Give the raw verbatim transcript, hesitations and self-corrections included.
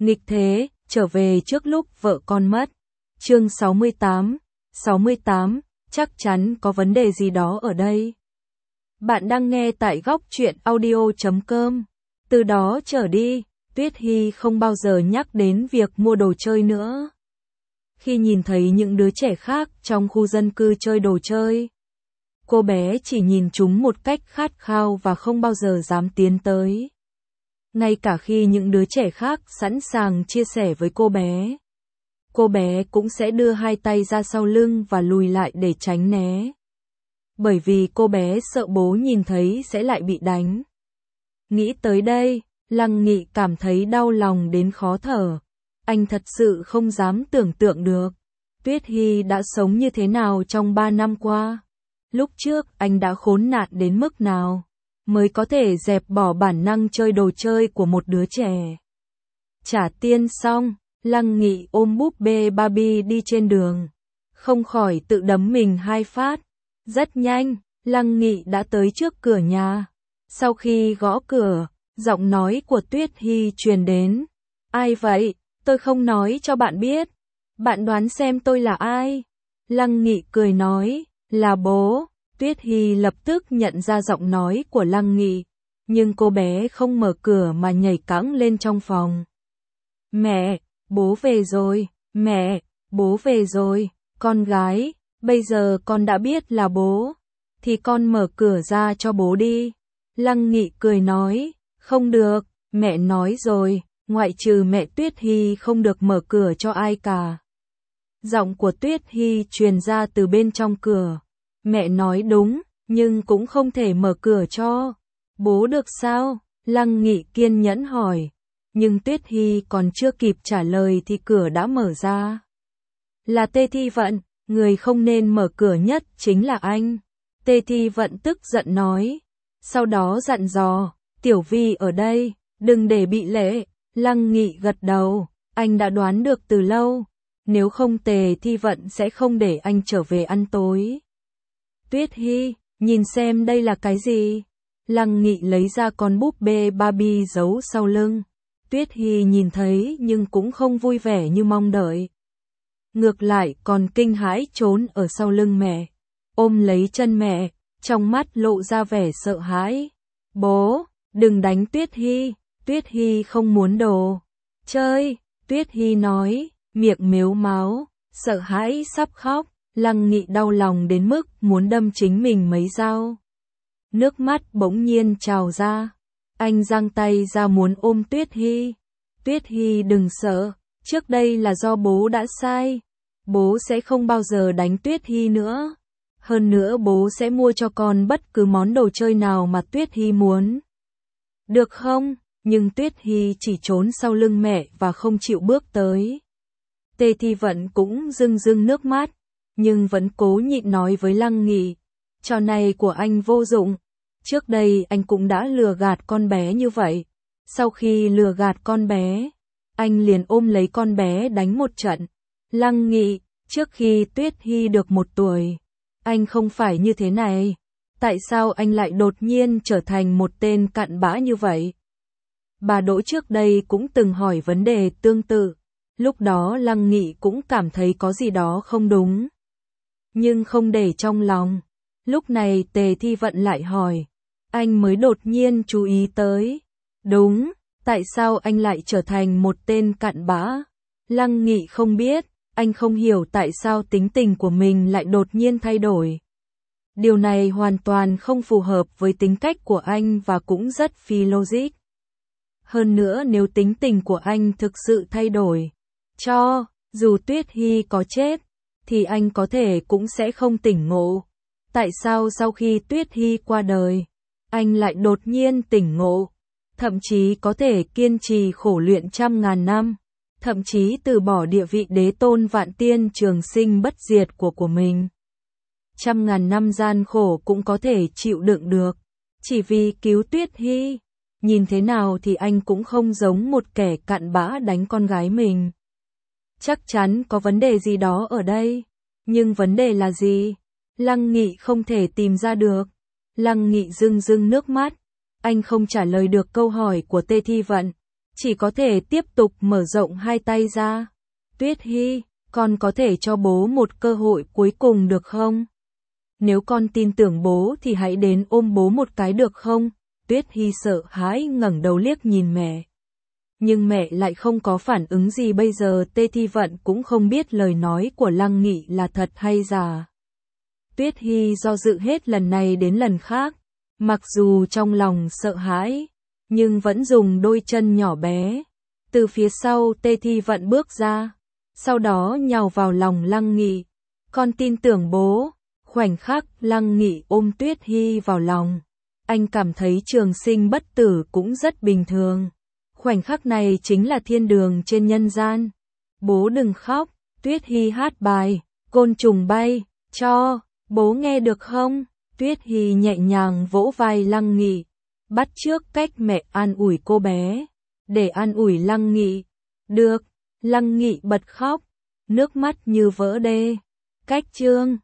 Nghịch thế, trở về trước lúc vợ con mất. Chương sáu mươi tám. sáu mươi tám, chắc chắn có vấn đề gì đó ở đây. Bạn đang nghe tại góc truyện audio chấm com. Từ đó trở đi, Tuyết Hy không bao giờ nhắc đến việc mua đồ chơi nữa. Khi nhìn thấy những đứa trẻ khác trong khu dân cư chơi đồ chơi, cô bé chỉ nhìn chúng một cách khát khao và không bao giờ dám tiến tới. Ngay cả khi những đứa trẻ khác sẵn sàng chia sẻ với cô bé, cô bé cũng sẽ đưa hai tay ra sau lưng và lùi lại để tránh né. Bởi vì cô bé sợ bố nhìn thấy sẽ lại bị đánh. Nghĩ tới đây, Lăng Nghị cảm thấy đau lòng đến khó thở. Anh thật sự không dám tưởng tượng được Tuyết Hy đã sống như thế nào trong ba năm qua. Lúc trước anh đã khốn nạn đến mức nào mới có thể dẹp bỏ bản năng chơi đồ chơi của một đứa trẻ. Trả tiền xong, Lăng Nghị ôm búp bê Barbie đi trên đường, không khỏi tự đấm mình hai phát. Rất nhanh, Lăng Nghị đã tới trước cửa nhà. Sau khi gõ cửa, giọng nói của Tuyết Hy truyền đến. Ai vậy? Tôi không nói cho bạn biết. Bạn đoán xem tôi là ai? Lăng Nghị cười nói, là bố. Tuyết Hy lập tức nhận ra giọng nói của Lăng Nghị, nhưng cô bé không mở cửa mà nhảy cẫng lên trong phòng. Mẹ, bố về rồi, mẹ, bố về rồi, con gái, bây giờ con đã biết là bố, thì con mở cửa ra cho bố đi. Lăng Nghị cười nói, không được, mẹ nói rồi, ngoại trừ mẹ Tuyết Hy không được mở cửa cho ai cả. Giọng của Tuyết Hy truyền ra từ bên trong cửa. Mẹ nói đúng, nhưng cũng không thể mở cửa cho bố được sao? Lăng Nghị kiên nhẫn hỏi. Nhưng Tuyết Hy còn chưa kịp trả lời thì cửa đã mở ra. Là Tê Thi Vận, người không nên mở cửa nhất chính là anh. Tê Thi Vận tức giận nói. Sau đó dặn dò, Tiểu Vi ở đây, đừng để bị lệ. Lăng Nghị gật đầu, anh đã đoán được từ lâu. Nếu không Tề Thi Vận sẽ không để anh trở về ăn tối. Tuyết Hy, nhìn xem đây là cái gì? Lăng Nghị lấy ra con búp bê Barbie giấu sau lưng. Tuyết Hy nhìn thấy nhưng cũng không vui vẻ như mong đợi. Ngược lại còn kinh hãi trốn ở sau lưng mẹ, ôm lấy chân mẹ, trong mắt lộ ra vẻ sợ hãi. Bố, đừng đánh Tuyết Hy, Tuyết Hy không muốn đồ chơi. Tuyết Hy nói, miệng mếu máo, sợ hãi sắp khóc. Lăng Nghị đau lòng đến mức muốn đâm chính mình mấy dao. Nước mắt bỗng nhiên trào ra. Anh giang tay ra muốn ôm Tuyết Hy. Tuyết Hy đừng sợ, trước đây là do bố đã sai. Bố sẽ không bao giờ đánh Tuyết Hy nữa. Hơn nữa bố sẽ mua cho con bất cứ món đồ chơi nào mà Tuyết Hy muốn. Được không? Nhưng Tuyết Hy chỉ trốn sau lưng mẹ và không chịu bước tới. Tê Thi Vận cũng rưng rưng nước mắt, nhưng vẫn cố nhịn nói với Lăng Nghị, trò này của anh vô dụng. Trước đây anh cũng đã lừa gạt con bé như vậy. Sau khi lừa gạt con bé, anh liền ôm lấy con bé đánh một trận. Lăng Nghị, trước khi Tuyết Hy được một tuổi, anh không phải như thế này. Tại sao anh lại đột nhiên trở thành một tên cặn bã như vậy? Bà Đỗ trước đây cũng từng hỏi vấn đề tương tự. Lúc đó Lăng Nghị cũng cảm thấy có gì đó không đúng, nhưng không để trong lòng. Lúc này Tề Thi Vận lại hỏi, anh mới đột nhiên chú ý tới. Đúng, tại sao anh lại trở thành một tên cặn bã? Lăng Nghị không biết, anh không hiểu tại sao tính tình của mình lại đột nhiên thay đổi. Điều này hoàn toàn không phù hợp với tính cách của anh và cũng rất phi logic. Hơn nữa nếu tính tình của anh thực sự thay đổi, cho dù Tuyết Hy có chết, thì anh có thể cũng sẽ không tỉnh ngộ. Tại sao sau khi Tuyết Hy qua đời, anh lại đột nhiên tỉnh ngộ, thậm chí có thể kiên trì khổ luyện trăm ngàn năm, thậm chí từ bỏ địa vị đế tôn vạn tiên trường sinh bất diệt của của mình. Trăm ngàn năm gian khổ cũng có thể chịu đựng được, chỉ vì cứu Tuyết Hy. Nhìn thế nào thì anh cũng không giống một kẻ cặn bã đánh con gái mình. Chắc chắn có vấn đề gì đó ở đây. Nhưng vấn đề là gì? Lăng Nghị không thể tìm ra được. Lăng Nghị rưng rưng nước mắt. Anh không trả lời được câu hỏi của Tê Thi Vận. chỉ có thể tiếp tục mở rộng hai tay ra. Tuyết Hy, con có thể cho bố một cơ hội cuối cùng được không? Nếu con tin tưởng bố thì hãy đến ôm bố một cái được không? Tuyết Hy sợ hãi ngẩng đầu liếc nhìn mẹ. Nhưng mẹ lại không có phản ứng gì bây giờ. Tê Thi Vận cũng không biết lời nói của Lăng Nghị là thật hay giả. Tuyết Hy do dự hết lần này đến lần khác, mặc dù trong lòng sợ hãi, nhưng vẫn dùng đôi chân nhỏ bé. Từ phía sau Tê Thi Vận bước ra, sau đó nhào vào lòng Lăng Nghị. Con tin tưởng bố. Khoảnh khắc Lăng Nghị ôm Tuyết Hy vào lòng, anh cảm thấy trường sinh bất tử cũng rất bình thường. Khoảnh khắc này chính là thiên đường trên nhân gian. Bố đừng khóc, Tuyết Hy hát bài, côn trùng bay, cho, bố nghe được không? Tuyết Hy nhẹ nhàng vỗ vai Lăng Nghị, bắt chước cách mẹ an ủi cô bé, để an ủi Lăng Nghị. Được, Lăng Nghị bật khóc, nước mắt như vỡ đê. Cách chương